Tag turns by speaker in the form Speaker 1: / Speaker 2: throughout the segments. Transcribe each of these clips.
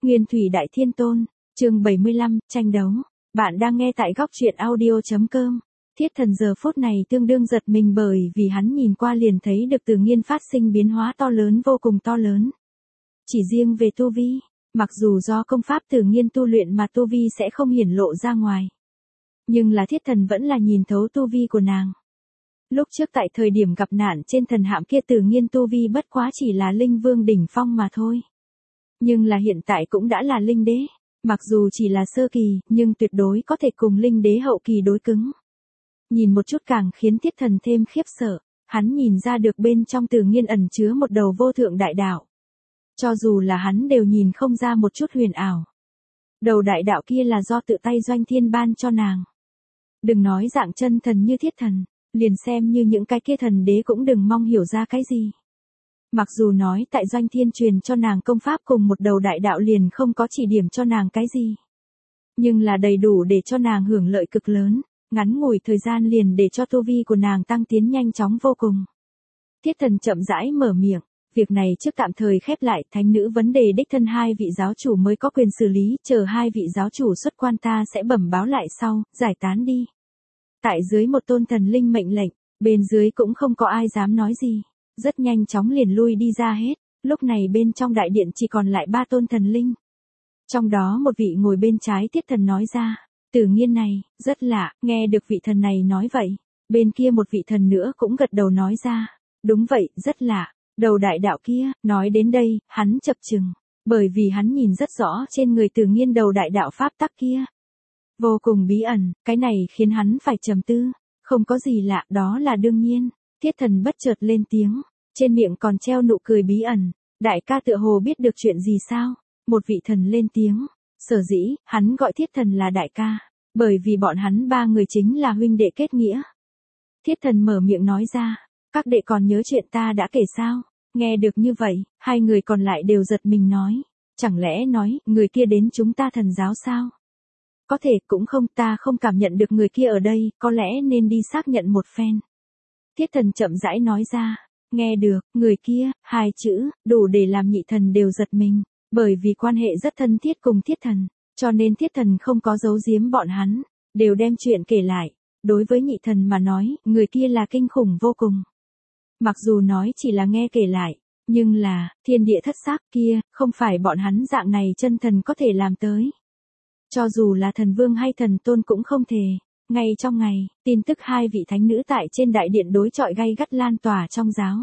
Speaker 1: Nguyên thủy đại thiên tôn, chương 75, tranh đấu. Bạn đang nghe tại góc truyện audio.com. Thiết Thần giờ phút này tương đương giật mình bởi vì hắn nhìn qua liền thấy được Từ Nghiên phát sinh biến hóa to lớn, vô cùng to lớn. Chỉ riêng về tu vi, mặc dù do công pháp Từ Nghiên tu luyện mà tu vi sẽ không hiển lộ ra ngoài. Nhưng là Thiết Thần vẫn là nhìn thấu tu vi của nàng. Lúc trước tại thời điểm gặp nạn trên thần hạm kia, Từ Nghiên tu vi bất quá chỉ là linh vương đỉnh phong mà thôi. Nhưng là hiện tại cũng đã là linh đế, mặc dù chỉ là sơ kỳ, nhưng tuyệt đối có thể cùng linh đế hậu kỳ đối cứng. Nhìn một chút càng khiến Thiết Thần thêm khiếp sợ, hắn nhìn ra được bên trong Từ Nghiên ẩn chứa một đầu vô thượng đại đạo. Cho dù là hắn đều nhìn không ra một chút huyền ảo. Đầu đại đạo kia là do tự tay Doanh Thiên ban cho nàng. Đừng nói dạng chân thần như Thiết Thần, liền xem như những cái kia thần đế cũng đừng mong hiểu ra cái gì. Mặc dù nói tại Doanh Thiên truyền cho nàng công pháp cùng một đầu đại đạo liền không có chỉ điểm cho nàng cái gì. Nhưng là đầy đủ để cho nàng hưởng lợi cực lớn, ngắn ngủi thời gian liền để cho tu vi của nàng tăng tiến nhanh chóng vô cùng. Thiết Thần chậm rãi mở miệng, việc này trước tạm thời khép lại, thánh nữ vấn đề đích thân hai vị giáo chủ mới có quyền xử lý, chờ hai vị giáo chủ xuất quan ta sẽ bẩm báo lại sau, giải tán đi. Tại dưới một tôn thần linh mệnh lệnh, bên dưới cũng không có ai dám nói gì. Rất nhanh chóng liền lui đi ra hết, lúc này bên trong đại điện chỉ còn lại 3 tôn thần linh. Trong đó một vị ngồi bên trái Thiết Thần nói ra, Từ Nghiên này, rất lạ, nghe được vị thần này nói vậy. Bên kia một vị thần nữa cũng gật đầu nói ra, đúng vậy, rất lạ, đầu đại đạo kia, nói đến đây, hắn chập chừng, bởi vì hắn nhìn rất rõ trên người Từ Nghiên đầu đại đạo pháp tắc kia. Vô cùng bí ẩn, cái này khiến hắn phải trầm tư, không có gì lạ, đó là đương nhiên. Thiết Thần bất chợt lên tiếng, trên miệng còn treo nụ cười bí ẩn, đại ca tựa hồ biết được chuyện gì sao? Một vị thần lên tiếng, sở dĩ, hắn gọi Thiết Thần là đại ca, bởi vì bọn hắn 3 người chính là huynh đệ kết nghĩa. Thiết Thần mở miệng nói ra, các đệ còn nhớ chuyện ta đã kể sao? Nghe được như vậy, hai người còn lại đều giật mình nói, chẳng lẽ nói, người kia đến chúng ta thần giáo sao? Có thể, cũng không, ta không cảm nhận được người kia ở đây, có lẽ nên đi xác nhận một phen. Thiết Thần chậm rãi nói ra, nghe được, người kia, 2 chữ, đủ để làm nhị thần đều giật mình, bởi vì quan hệ rất thân thiết cùng Thiết Thần, cho nên Thiết Thần không có giấu giếm bọn hắn, đều đem chuyện kể lại. Đối với nhị thần mà nói, người kia là kinh khủng vô cùng. Mặc dù nói chỉ là nghe kể lại, nhưng là, thiên địa thất sắc kia, không phải bọn hắn dạng này chân thần có thể làm tới. Cho dù là thần vương hay thần tôn cũng không thể. Ngay trong ngày, tin tức hai vị thánh nữ tại trên đại điện đối chọi gay gắt lan tỏa trong giáo.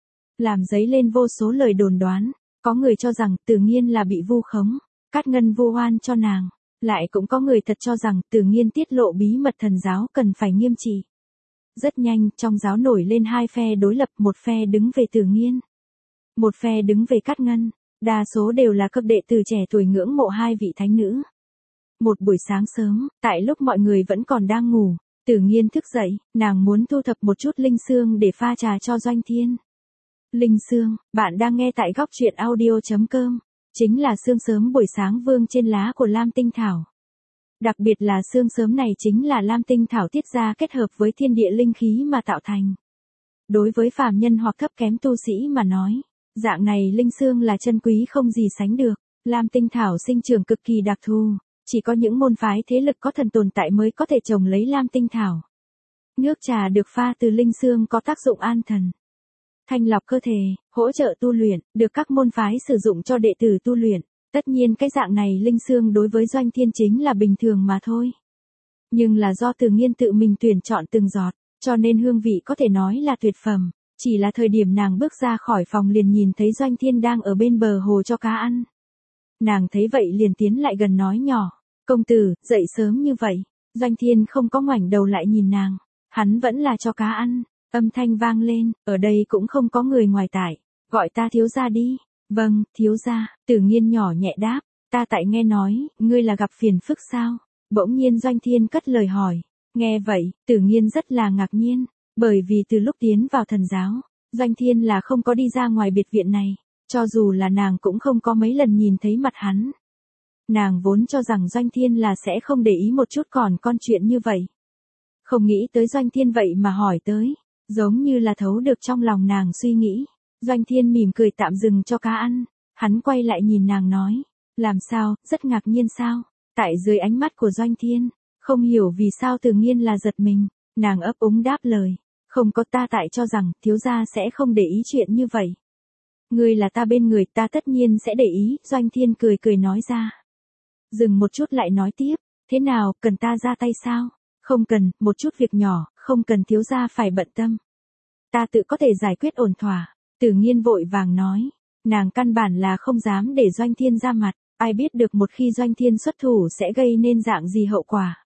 Speaker 1: Làm dấy lên vô số lời đồn đoán, có người cho rằng Từ Nghiên là bị vu khống, cát ngân vu oan cho nàng. Lại cũng có người thật cho rằng Từ Nghiên tiết lộ bí mật thần giáo cần phải nghiêm trị. Rất nhanh, trong giáo nổi lên 2 phe đối lập, một phe đứng về Từ Nghiên, một phe đứng về cát ngân, đa số đều là các đệ tử trẻ tuổi ngưỡng mộ hai vị thánh nữ. Một buổi sáng sớm, tại lúc mọi người vẫn còn đang ngủ, Từ Nghiên thức dậy, nàng muốn thu thập một chút linh xương để pha trà cho Doanh Thiên. Linh xương, bạn đang nghe tại góc truyện audio.com, chính là xương sớm buổi sáng vương trên lá của Lam Tinh Thảo. Đặc biệt là xương sớm này chính là Lam Tinh Thảo tiết ra kết hợp với thiên địa linh khí mà tạo thành. Đối với phàm nhân hoặc thấp kém tu sĩ mà nói, dạng này linh xương là chân quý không gì sánh được. Lam Tinh Thảo sinh trưởng cực kỳ đặc thù. Chỉ có những môn phái thế lực có thần tồn tại mới có thể trồng lấy Lam Tinh Thảo. Nước trà được pha từ linh xương có tác dụng an thần, thanh lọc cơ thể, hỗ trợ tu luyện, được các môn phái sử dụng cho đệ tử tu luyện. Tất nhiên cái dạng này linh xương đối với Doanh Thiên chính là bình thường mà thôi. Nhưng là do Từ Nghiên tự mình tuyển chọn từng giọt, cho nên hương vị có thể nói là tuyệt phẩm. Chỉ là thời điểm nàng bước ra khỏi phòng liền nhìn thấy Doanh Thiên đang ở bên bờ hồ cho cá ăn. Nàng thấy vậy liền tiến lại gần nói nhỏ, công tử, dậy sớm như vậy. Doanh Thiên không có ngoảnh đầu lại nhìn nàng, hắn vẫn là cho cá ăn. Âm thanh vang lên, ở đây cũng không có người ngoài tại, gọi ta thiếu gia đi. Vâng, thiếu gia. Từ Nghiên nhỏ nhẹ đáp, ta tại nghe nói, ngươi là gặp phiền phức sao? Bỗng nhiên Doanh Thiên cất lời hỏi. Nghe vậy, Từ Nghiên rất là ngạc nhiên, bởi vì từ lúc tiến vào thần giáo, Doanh Thiên là không có đi ra ngoài biệt viện này. Cho dù là nàng cũng không có mấy lần nhìn thấy mặt hắn. Nàng vốn cho rằng Doanh Thiên là sẽ không để ý một chút còn con chuyện như vậy. Không nghĩ tới Doanh Thiên vậy mà hỏi tới, giống như là thấu được trong lòng nàng suy nghĩ. Doanh Thiên mỉm cười tạm dừng cho cá ăn, hắn quay lại nhìn nàng nói, Làm sao, rất ngạc nhiên sao? Tại dưới ánh mắt của Doanh Thiên, không hiểu vì sao Từ Nghiên là giật mình, nàng ấp úng đáp lời. Không có, ta tại cho rằng, thiếu gia sẽ không để ý chuyện như vậy. Ngươi là ta bên người, ta tất nhiên sẽ để ý, Doanh Thiên cười cười nói ra. Dừng một chút lại nói tiếp, thế nào, cần ta ra tay sao? Không cần, một chút việc nhỏ, không cần thiếu gia phải bận tâm. Ta tự có thể giải quyết ổn thỏa. Từ Nghiên vội vàng nói, nàng căn bản là không dám để Doanh Thiên ra mặt, ai biết được một khi Doanh Thiên xuất thủ sẽ gây nên dạng gì hậu quả.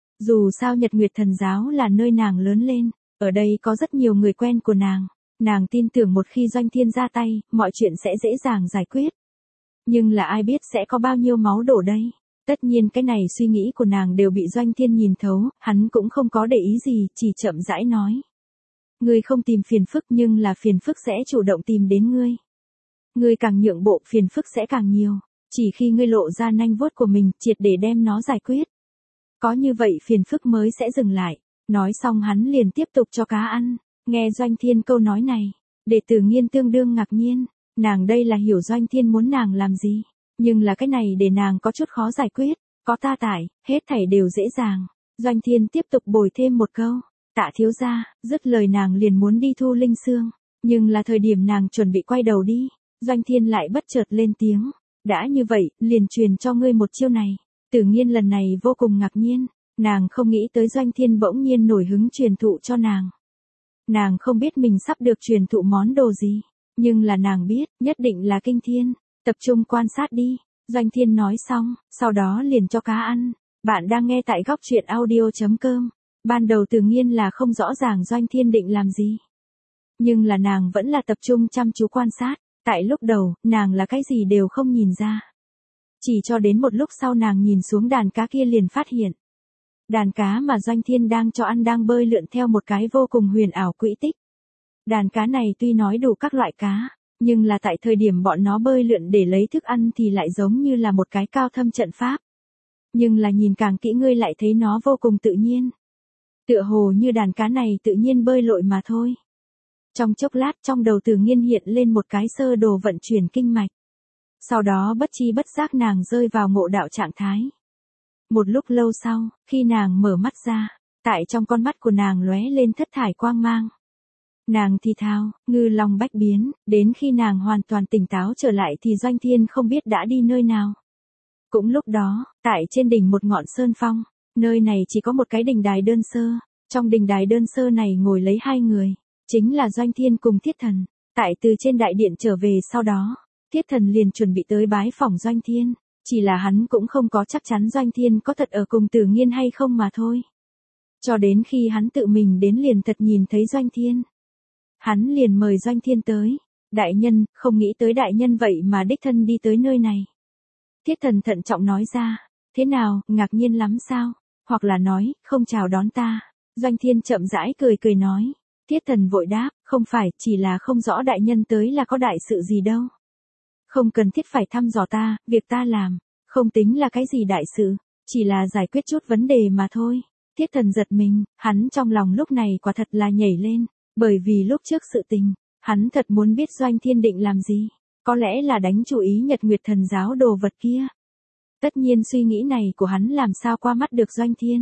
Speaker 1: Dù sao Nhật Nguyệt Thần Giáo là nơi nàng lớn lên, ở đây có rất nhiều người quen của nàng tin tưởng một khi Doanh Thiên ra tay, mọi chuyện sẽ dễ dàng giải quyết. Nhưng là ai biết sẽ có bao nhiêu máu đổ đây. Tất nhiên cái này suy nghĩ của nàng đều bị Doanh Thiên nhìn thấu, hắn cũng không có để ý gì, chỉ chậm rãi nói. Ngươi không tìm phiền phức nhưng là phiền phức sẽ chủ động tìm đến ngươi. Ngươi càng nhượng bộ phiền phức sẽ càng nhiều, chỉ khi ngươi lộ ra nanh vuốt của mình triệt để đem nó giải quyết. Có như vậy phiền phức mới sẽ dừng lại. Nói xong hắn liền tiếp tục cho cá ăn. Nghe Doanh Thiên câu nói này, Đệ Tử Nghiên tương đương ngạc nhiên, nàng đây là hiểu Doanh Thiên muốn nàng làm gì, nhưng là cái này để nàng có chút khó giải quyết, có ta tại, hết thảy đều dễ dàng. Doanh Thiên tiếp tục bồi thêm một câu, Tạ thiếu gia, dứt lời nàng liền muốn đi thu linh xương, nhưng là thời điểm nàng chuẩn bị quay đầu đi, Doanh Thiên lại bất chợt lên tiếng, đã như vậy, liền truyền cho ngươi một chiêu này. Tử Nghiên lần này vô cùng ngạc nhiên, nàng không nghĩ tới Doanh Thiên bỗng nhiên nổi hứng truyền thụ cho nàng. Nàng không biết mình sắp được truyền thụ món đồ gì, nhưng là nàng biết, nhất định là kinh thiên, tập trung quan sát đi. Doanh Thiên nói xong, sau đó liền cho cá ăn. Bạn đang nghe tại góc truyện audio.com. Ban đầu Tử Nghiên là không rõ ràng Doanh Thiên định làm gì. Nhưng là nàng vẫn là tập trung chăm chú quan sát, tại lúc đầu, nàng là cái gì đều không nhìn ra. Chỉ cho đến một lúc sau nàng nhìn xuống đàn cá kia liền phát hiện. Đàn cá mà Doanh Thiên đang cho ăn đang bơi lượn theo một cái vô cùng huyền ảo quỹ tích. Đàn cá này tuy nói đủ các loại cá, nhưng là tại thời điểm bọn nó bơi lượn để lấy thức ăn thì lại giống như là một cái cao thâm trận pháp. Nhưng là nhìn càng kỹ ngươi lại thấy nó vô cùng tự nhiên. Tựa hồ như đàn cá này tự nhiên bơi lội mà thôi. Trong chốc lát trong đầu Tử Nghiên hiện lên một cái sơ đồ vận chuyển kinh mạch. Sau đó bất chi bất giác nàng rơi vào ngộ đạo trạng thái. Một lúc lâu sau, khi nàng mở mắt ra, tại trong con mắt của nàng lóe lên thất thải quang mang. Nàng thì thào, ngư long bách biến, đến khi nàng hoàn toàn tỉnh táo trở lại thì Doanh Thiên không biết đã đi nơi nào. Cũng lúc đó, tại trên đỉnh một ngọn sơn phong, nơi này chỉ có một cái đình đài đơn sơ, trong đình đài đơn sơ này ngồi lấy hai người, chính là Doanh Thiên cùng Thiết Thần. Tại từ trên đại điện trở về sau đó, Thiết Thần liền chuẩn bị tới bái phỏng Doanh Thiên, chỉ là hắn cũng không có chắc chắn Doanh Thiên có thật ở cùng Tử Nghiên hay không mà thôi. Cho đến khi hắn tự mình đến liền thật nhìn thấy Doanh Thiên. Hắn liền mời Doanh Thiên tới. Đại nhân, không nghĩ tới đại nhân vậy mà đích thân đi tới nơi này. Thiết Thần thận trọng nói ra, thế nào, ngạc nhiên lắm sao? Hoặc là nói, không chào đón ta. Doanh Thiên chậm rãi cười cười nói. Thiết Thần vội đáp, không phải, chỉ là không rõ đại nhân tới là có đại sự gì đâu. Không cần thiết phải thăm dò ta, việc ta làm, không tính là cái gì đại sự, chỉ là giải quyết chút vấn đề mà thôi. Thiết Thần giật mình, hắn trong lòng lúc này quả thật là nhảy lên, bởi vì lúc trước sự tình, hắn thật muốn biết Doanh Thiên định làm gì, có lẽ là đánh chủ ý Nhật Nguyệt Thần Giáo đồ vật kia. Tất nhiên suy nghĩ này của hắn làm sao qua mắt được Doanh Thiên.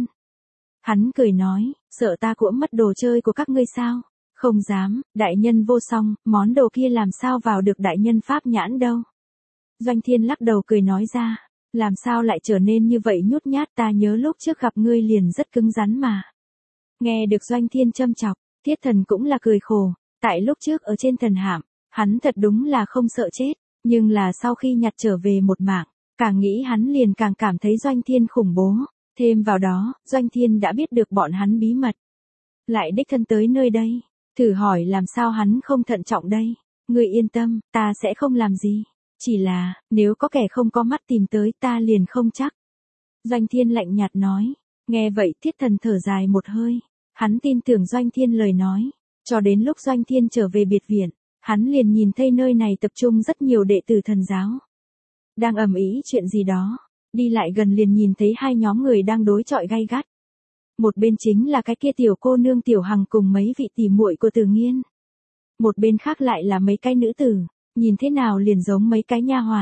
Speaker 1: Hắn cười nói, sợ ta cũng mất đồ chơi của các ngươi sao? Không dám, đại nhân vô song, món đồ kia làm sao vào được đại nhân pháp nhãn đâu. Doanh Thiên lắc đầu cười nói ra, làm sao lại trở nên như vậy nhút nhát, ta nhớ lúc trước gặp ngươi liền rất cứng rắn mà. Nghe được Doanh Thiên châm chọc, Thiết Thần cũng là cười khổ, tại lúc trước ở trên thần hạm, hắn thật đúng là không sợ chết, nhưng là sau khi nhặt trở về một mạng, càng nghĩ hắn liền càng cảm thấy Doanh Thiên khủng bố, thêm vào đó, Doanh Thiên đã biết được bọn hắn bí mật. Lại đích thân tới nơi đây, thử hỏi làm sao hắn không thận trọng đây, ngươi yên tâm, ta sẽ không làm gì, chỉ là, nếu có kẻ không có mắt tìm tới ta liền không chắc. Doanh Thiên lạnh nhạt nói, nghe vậy Thiết Thần thở dài một hơi, hắn tin tưởng Doanh Thiên lời nói, cho đến lúc Doanh Thiên trở về biệt viện, hắn liền nhìn thấy nơi này tập trung rất nhiều đệ tử thần giáo. Đang ầm ĩ chuyện gì đó, đi lại gần liền nhìn thấy hai nhóm người đang đối chọi gay gắt. Một bên chính là cái kia tiểu cô nương Tiểu Hằng cùng mấy vị tỷ muội của Tử Nghiên. Một bên khác lại là mấy cái nữ tử, nhìn thế nào liền giống mấy cái nha hoàn,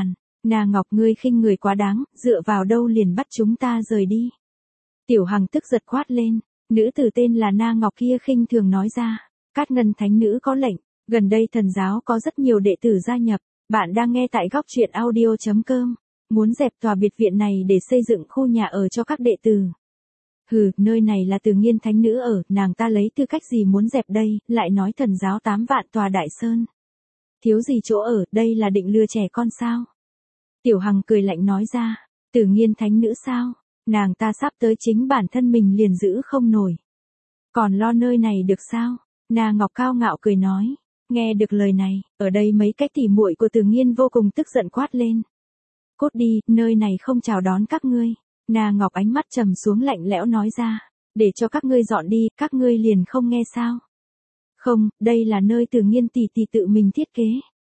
Speaker 1: Na Ngọc ngươi khinh người quá đáng, dựa vào đâu liền bắt chúng ta rời đi. Tiểu Hằng tức giật quát lên, nữ tử tên là Na Ngọc kia khinh thường nói ra, Cát Ngân thánh nữ có lệnh, gần đây thần giáo có rất nhiều đệ tử gia nhập, bạn đang nghe tại góc truyện audio.com, muốn dẹp tòa biệt viện này để xây dựng khu nhà ở cho các đệ tử. Hừ, nơi này là Từ Nghiên thánh nữ ở, nàng ta lấy tư cách gì muốn dẹp đây, lại nói thần giáo 8 vạn tòa đại sơn. Thiếu gì chỗ ở, đây là định lừa trẻ con sao? Tiểu Hằng cười lạnh nói ra, Từ Nghiên thánh nữ sao? Nàng ta sắp tới chính bản thân mình liền giữ không nổi. Còn lo nơi này được sao? Na Ngọc cao ngạo cười nói. Nghe được lời này, ở đây mấy cái tỉ muội của Từ Nghiên vô cùng tức giận quát lên. Cút đi, nơi này không chào đón các ngươi. Na Ngọc ánh mắt trầm xuống lạnh lẽo nói ra. Để cho các ngươi dọn đi, các ngươi liền không nghe sao? Không, đây là nơi Từ Nghiên tỷ tỷ tự mình thiết kế.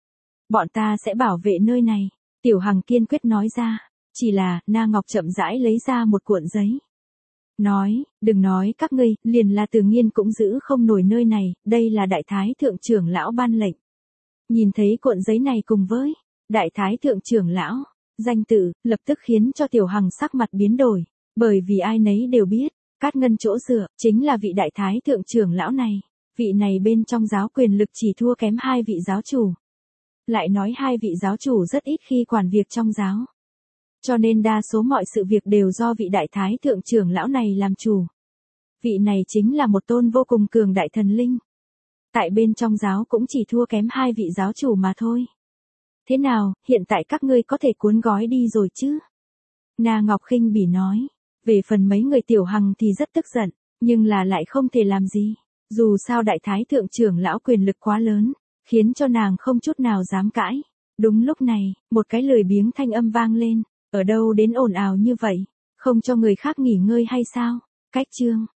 Speaker 1: Bọn ta sẽ bảo vệ nơi này. Tiểu Hằng kiên quyết nói ra. Chỉ là, Na Ngọc chậm rãi lấy ra một cuộn giấy. Nói, đừng nói các ngươi, liền là Từ Nghiên cũng giữ không nổi nơi này, đây là Đại Thái Thượng trưởng lão ban lệnh. Nhìn thấy cuộn giấy này cùng với Đại Thái Thượng trưởng lão, danh tự, lập tức khiến cho Tiểu Hằng sắc mặt biến đổi, bởi vì ai nấy đều biết, Cát Ngân chỗ dựa, chính là vị Đại Thái Thượng trưởng lão này, vị này bên trong giáo quyền lực chỉ thua kém 2 vị giáo chủ. Lại nói 2 vị giáo chủ rất ít khi quản việc trong giáo. Cho nên đa số mọi sự việc đều do vị Đại Thái Thượng trưởng lão này làm chủ. Vị này chính là một tôn vô cùng cường đại thần linh. Tại bên trong giáo cũng chỉ thua kém 2 vị giáo chủ mà thôi. Thế nào, hiện tại các ngươi có thể cuốn gói đi rồi chứ? Na Ngọc khinh bỉ nói. Về phần mấy người Tiểu Hằng thì rất tức giận, nhưng là lại không thể làm gì. Dù sao Đại Thái Thượng trưởng lão quyền lực quá lớn, khiến cho nàng không chút nào dám cãi. Đúng lúc này, một cái lười biếng thanh âm vang lên. Ở đâu đến ồn ào như vậy, không cho người khác nghỉ ngơi hay sao? Cách chương